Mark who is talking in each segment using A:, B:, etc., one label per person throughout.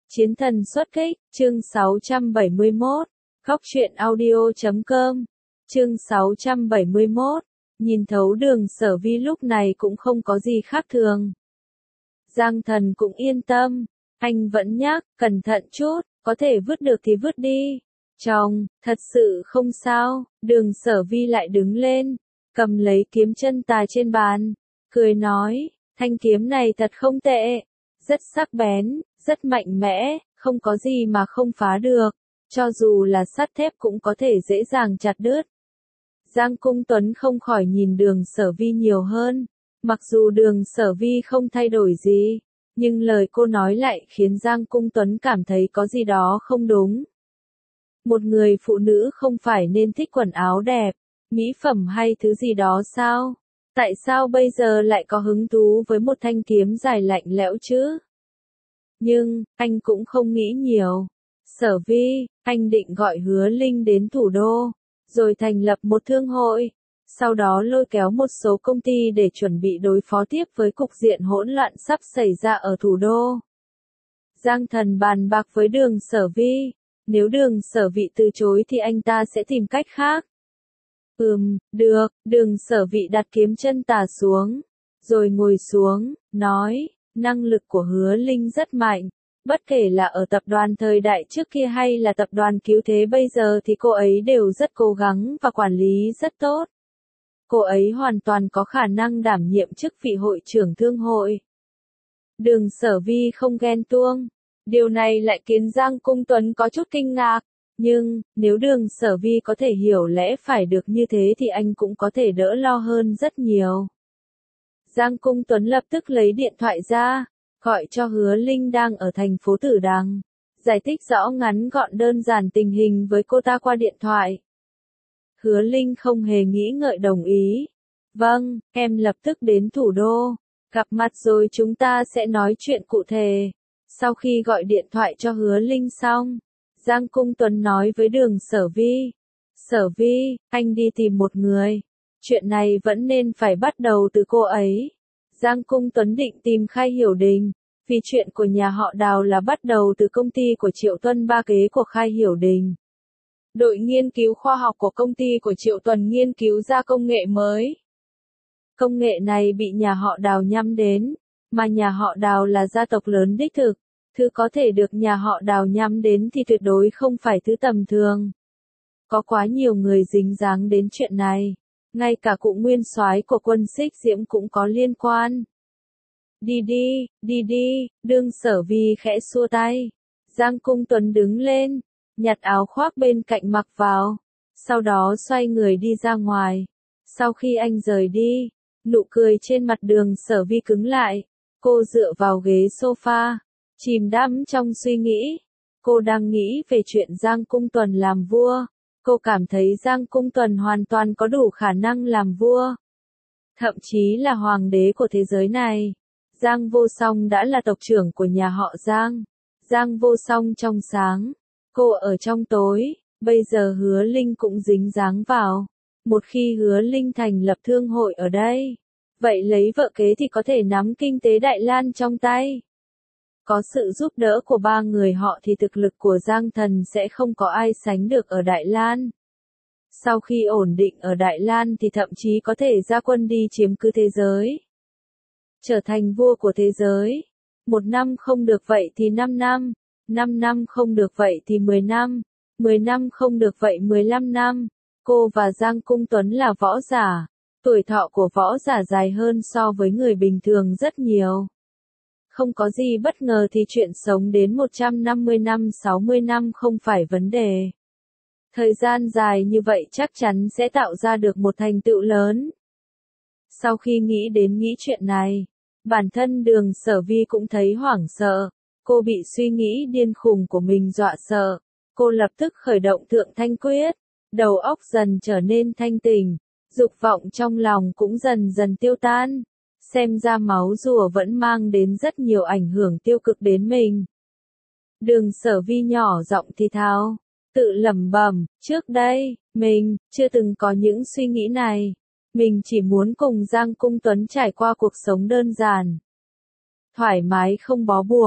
A: Chiến thần xuất kích, chương 671, Góc truyện audio.com, chương 671, nhìn thấu Đường Sở Vi lúc này cũng không có gì khác thường. Giang Thần cũng yên tâm, anh vẫn nhắc, cẩn thận chút, có thể vứt được thì vứt đi. Chồng, thật sự không sao, Đường Sở Vi lại đứng lên, cầm lấy kiếm chân tà trên bàn, cười nói, thanh kiếm này thật không tệ, rất sắc bén, rất mạnh mẽ, không có gì mà không phá được, cho dù là sắt thép cũng có thể dễ dàng chặt đứt. Giang Cung Tuấn không khỏi nhìn Đường Sở Vi nhiều hơn, mặc dù Đường Sở Vi không thay đổi gì, nhưng lời cô nói lại khiến Giang Cung Tuấn cảm thấy có gì đó không đúng. Một người phụ nữ không phải nên thích quần áo đẹp, mỹ phẩm hay thứ gì đó sao? Tại sao bây giờ lại có hứng thú với một thanh kiếm dài lạnh lẽo chứ? Nhưng, anh cũng không nghĩ nhiều. Sở Vi, anh định gọi Hứa Linh đến thủ đô, rồi thành lập một thương hội, sau đó lôi kéo một số công ty để chuẩn bị đối phó tiếp với cục diện hỗn loạn sắp xảy ra ở thủ đô. Giang Thần bàn bạc với Đường Sở Vi, nếu Đường Sở Vi từ chối thì anh ta sẽ tìm cách khác. Được, Đường Sở Vi đặt kiếm chân tà xuống, rồi ngồi xuống, nói, năng lực của Hứa Linh rất mạnh, bất kể là ở tập đoàn thời đại trước kia hay là tập đoàn Cứu Thế bây giờ thì cô ấy đều rất cố gắng và quản lý rất tốt. Cô ấy hoàn toàn có khả năng đảm nhiệm chức vị hội trưởng thương hội. Đường Sở Vi không ghen tuông, điều này lại khiến Giang Cung Tuấn có chút kinh ngạc. Nhưng, nếu Đường Sở Vi có thể hiểu lẽ phải được như thế thì anh cũng có thể đỡ lo hơn rất nhiều. Giang Cung Tuấn lập tức lấy điện thoại ra, gọi cho Hứa Linh đang ở thành phố Tử Đằng, giải thích rõ ngắn gọn đơn giản tình hình với cô ta qua điện thoại. Hứa Linh không hề nghĩ ngợi đồng ý. Vâng, em lập tức đến thủ đô, gặp mặt rồi chúng ta sẽ nói chuyện cụ thể. Sau khi gọi điện thoại cho Hứa Linh xong, Giang Cung Tuấn nói với Đường Sở Vi. Sở Vi, anh đi tìm một người. Chuyện này vẫn nên phải bắt đầu từ cô ấy. Giang Cung Tuấn định tìm Khai Hiểu Đình, vì chuyện của nhà họ Đào là bắt đầu từ công ty của Triệu Tuân ba kế của Khai Hiểu Đình. Đội nghiên cứu khoa học của công ty của Triệu Tuân nghiên cứu ra công nghệ mới. Công nghệ này bị nhà họ Đào nhắm đến, mà nhà họ Đào là gia tộc lớn đích thực. Thứ có thể được nhà họ Đào nhắm đến thì tuyệt đối không phải thứ tầm thường. Có quá nhiều người dính dáng đến chuyện này, ngay cả cụ nguyên soái của quân Xích Diễm cũng có liên quan. Đi đi, Đường Sở Vi khẽ xua tay. Giang Cung Tuấn đứng lên, nhặt áo khoác bên cạnh mặc vào, sau đó xoay người đi ra ngoài. Sau khi anh rời đi, nụ cười trên mặt Đường Sở Vi cứng lại, cô dựa vào ghế sofa, chìm đắm trong suy nghĩ. Cô đang nghĩ về chuyện Giang Cung Tuấn làm vua. Cô cảm thấy Giang Cung Tuấn hoàn toàn có đủ khả năng làm vua, thậm chí là hoàng đế của thế giới này. Giang Vô Song đã là tộc trưởng của nhà họ Giang. Giang Vô Song trong sáng, cô ở trong tối, bây giờ Hứa Linh cũng dính dáng vào. Một khi Hứa Linh thành lập thương hội ở đây, vậy lấy vợ kế thì có thể nắm kinh tế Đại Lan trong tay. Có sự giúp đỡ của ba người họ thì thực lực của Giang Thần sẽ không có ai sánh được ở Đại Lan. Sau khi ổn định ở Đại Lan thì thậm chí có thể ra quân đi chiếm cứ thế giới. Trở thành vua của thế giới. 1 năm không được vậy thì 5 năm, 5 năm không được vậy thì 10 năm, 10 năm không được vậy 15 năm. Cô và Giang Cung Tuấn là võ giả. Tuổi thọ của võ giả dài hơn so với người bình thường rất nhiều. Không có gì bất ngờ thì chuyện sống đến 150 năm 60 năm không phải vấn đề. Thời gian dài như vậy chắc chắn sẽ tạo ra được một thành tựu lớn. Sau khi nghĩ chuyện này, bản thân Đường Sở Vi cũng thấy hoảng sợ. Cô bị suy nghĩ điên khùng của mình dọa sợ. Cô lập tức khởi động Thượng Thanh Quyết. Đầu óc dần trở nên thanh tỉnh. Dục vọng trong lòng cũng dần dần tiêu tan. Xem ra máu rùa vẫn mang đến rất nhiều ảnh hưởng tiêu cực đến mình. Đường Sở Vi nhỏ giọng thì thào, tự lẩm bẩm, trước đây, mình chưa từng có những suy nghĩ này. Mình chỉ muốn cùng Giang Cung Tuấn trải qua cuộc sống đơn giản, thoải mái không bó buộc.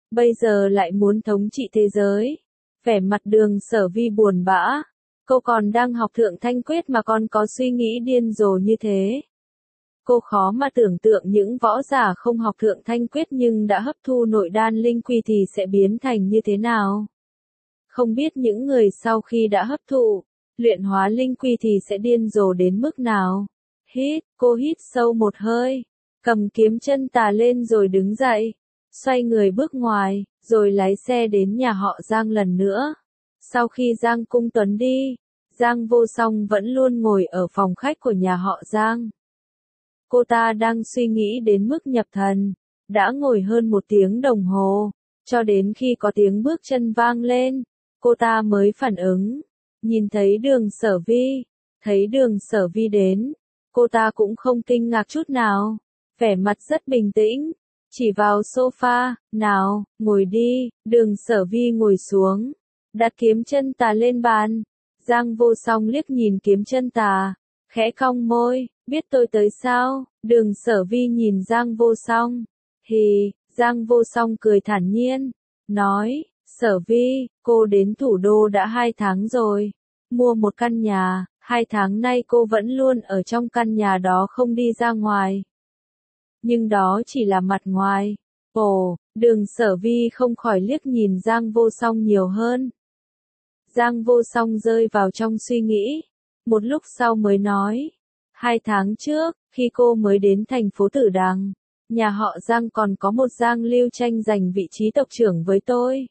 A: bây giờ lại muốn thống trị thế giới. Vẻ mặt Đường Sở Vi buồn bã. Cô còn đang học Thượng Thanh Quyết mà còn có suy nghĩ điên rồ như thế. Cô khó mà tưởng tượng những võ giả không học Thượng Thanh Quyết nhưng đã hấp thu nội đan linh quy thì sẽ biến thành như thế nào. Không biết những người sau khi đã hấp thụ, luyện hóa linh quy thì sẽ điên rồ đến mức nào. Cô hít sâu một hơi, cầm kiếm chân tà lên rồi đứng dậy, xoay người bước ngoài, rồi lái xe đến nhà họ Giang lần nữa. Sau khi Giang Cung Tuấn đi, Giang Vô Song vẫn luôn ngồi ở phòng khách của nhà họ Giang. Cô ta đang suy nghĩ đến mức nhập thần, đã ngồi hơn 1 tiếng đồng hồ, cho đến khi có tiếng bước chân vang lên, cô ta mới phản ứng, nhìn thấy Đường Sở Vi, thấy Đường Sở Vi đến, cô ta cũng không kinh ngạc chút nào, vẻ mặt rất bình tĩnh, chỉ vào sofa, nào, ngồi đi, Đường Sở Vi ngồi xuống, đặt kiếm chân tà lên bàn, Giang Vô Song liếc nhìn kiếm chân tà, khẽ cong môi, biết tôi tới sao, Đường Sở Vi nhìn Giang Vô Song, Giang Vô Song cười thản nhiên, nói, Sở Vi, cô đến thủ đô đã 2 tháng rồi, mua một căn nhà, 2 tháng nay cô vẫn luôn ở trong căn nhà đó không đi ra ngoài. Nhưng đó chỉ là mặt ngoài. Đường Sở Vi không khỏi liếc nhìn Giang Vô Song nhiều hơn. Giang Vô Song rơi vào trong suy nghĩ, một lúc sau mới nói, 2 tháng trước, khi cô mới đến thành phố Tử Đằng, nhà họ Giang còn có một Giang Lưu tranh giành vị trí tộc trưởng với tôi.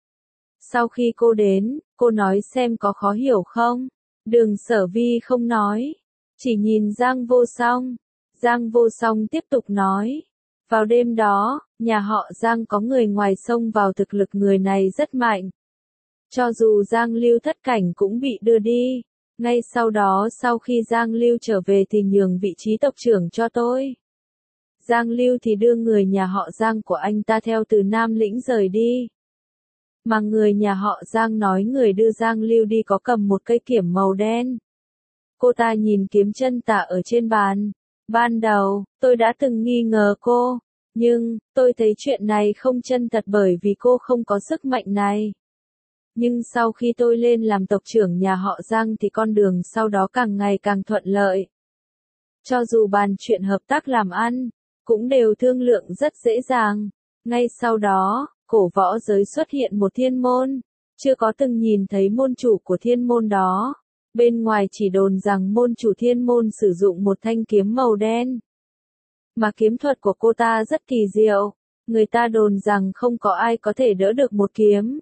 A: Sau khi cô đến, cô nói xem có khó hiểu không? Đường Sở Vi không nói, chỉ nhìn Giang Vô Song. Giang Vô Song tiếp tục nói, vào đêm đó, nhà họ Giang có người ngoài xông vào, thực lực người này rất mạnh. Cho dù Giang Lưu thất cảnh cũng bị đưa đi. Ngay sau đó sau khi Giang Lưu trở về thì nhường vị trí tộc trưởng cho tôi. Giang Lưu thì đưa người nhà họ Giang của anh ta theo từ Nam Lĩnh rời đi. Mà người nhà họ Giang nói người đưa Giang Lưu đi có cầm một cây kiếm màu đen. Cô ta nhìn kiếm chân tà ở trên bàn. Ban đầu, tôi đã từng nghi ngờ cô, nhưng, tôi thấy chuyện này không chân thật bởi vì cô không có sức mạnh này. Nhưng sau khi tôi lên làm tộc trưởng nhà họ Giang thì con đường sau đó càng ngày càng thuận lợi. Cho dù bàn chuyện hợp tác làm ăn, cũng đều thương lượng rất dễ dàng. Ngay sau đó, cổ võ giới xuất hiện một thiên môn, chưa có từng nhìn thấy môn chủ của thiên môn đó. Bên ngoài chỉ đồn rằng môn chủ thiên môn sử dụng một thanh kiếm màu đen. Mà kiếm thuật của cô ta rất kỳ diệu, người ta đồn rằng không có ai có thể đỡ được một kiếm.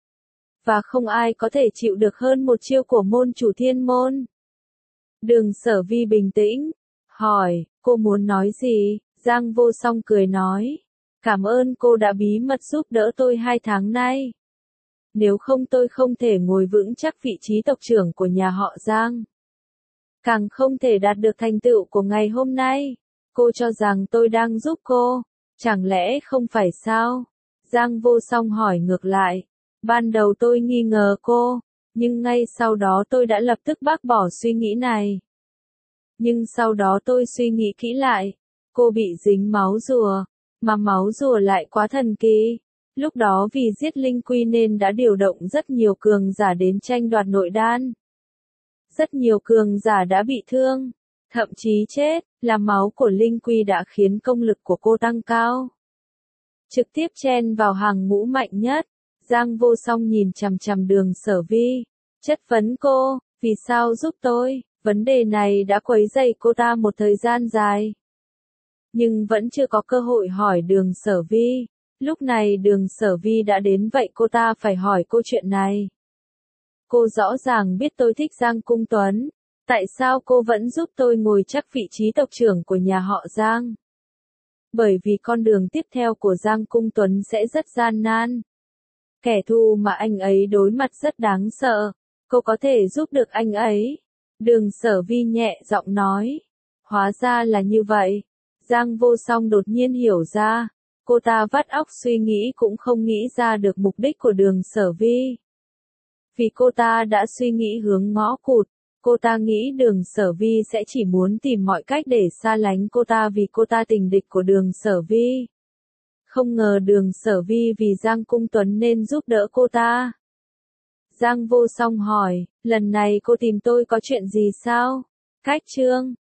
A: Và không ai có thể chịu được hơn một chiêu của môn chủ thiên môn. Đường Sở Vi bình tĩnh, hỏi, cô muốn nói gì? Giang Vô Song cười nói, cảm ơn cô đã bí mật giúp đỡ tôi 2 tháng nay. Nếu không tôi không thể ngồi vững chắc vị trí tộc trưởng của nhà họ Giang. Càng không thể đạt được thành tựu của ngày hôm nay. Cô cho rằng tôi đang giúp cô, chẳng lẽ không phải sao? Giang Vô Song hỏi ngược lại. Ban đầu tôi nghi ngờ cô, nhưng ngay sau đó tôi đã lập tức bác bỏ suy nghĩ này. Nhưng sau đó tôi suy nghĩ kỹ lại, cô bị dính máu rùa, mà máu rùa lại quá thần kỳ. Lúc đó vì giết linh quy nên đã điều động rất nhiều cường giả đến tranh đoạt nội đan. Rất nhiều cường giả đã bị thương, thậm chí chết, là máu của linh quy đã khiến công lực của cô tăng cao. Trực tiếp chen vào hàng ngũ mạnh nhất. Giang Vô Song nhìn chằm chằm Đường Sở Vi, chất vấn cô, vì sao giúp tôi? Vấn đề này đã quấy rầy cô ta một thời gian dài. Nhưng vẫn chưa có cơ hội hỏi Đường Sở Vi. Lúc này Đường Sở Vi đã đến vậy cô ta phải hỏi cô chuyện này. Cô rõ ràng biết tôi thích Giang Cung Tuấn. Tại sao cô vẫn giúp tôi ngồi chắc vị trí tộc trưởng của nhà họ Giang? Bởi vì con đường tiếp theo của Giang Cung Tuấn sẽ rất gian nan. Kẻ thù mà anh ấy đối mặt rất đáng sợ. Cô có thể giúp được anh ấy. Đường Sở Vi nhẹ giọng nói. Hóa ra là như vậy. Giang Vô Song đột nhiên hiểu ra. Cô ta vắt óc suy nghĩ cũng không nghĩ ra được mục đích của Đường Sở Vi. Vì cô ta đã suy nghĩ hướng ngõ cụt. Cô ta nghĩ Đường Sở Vi sẽ chỉ muốn tìm mọi cách để xa lánh cô ta vì cô ta tình địch của Đường Sở Vi. Không ngờ Đường Sở Vi vì Giang Cung Tuấn nên giúp đỡ cô ta. Giang Vô Song hỏi, lần này cô tìm tôi có chuyện gì sao? Cách Trương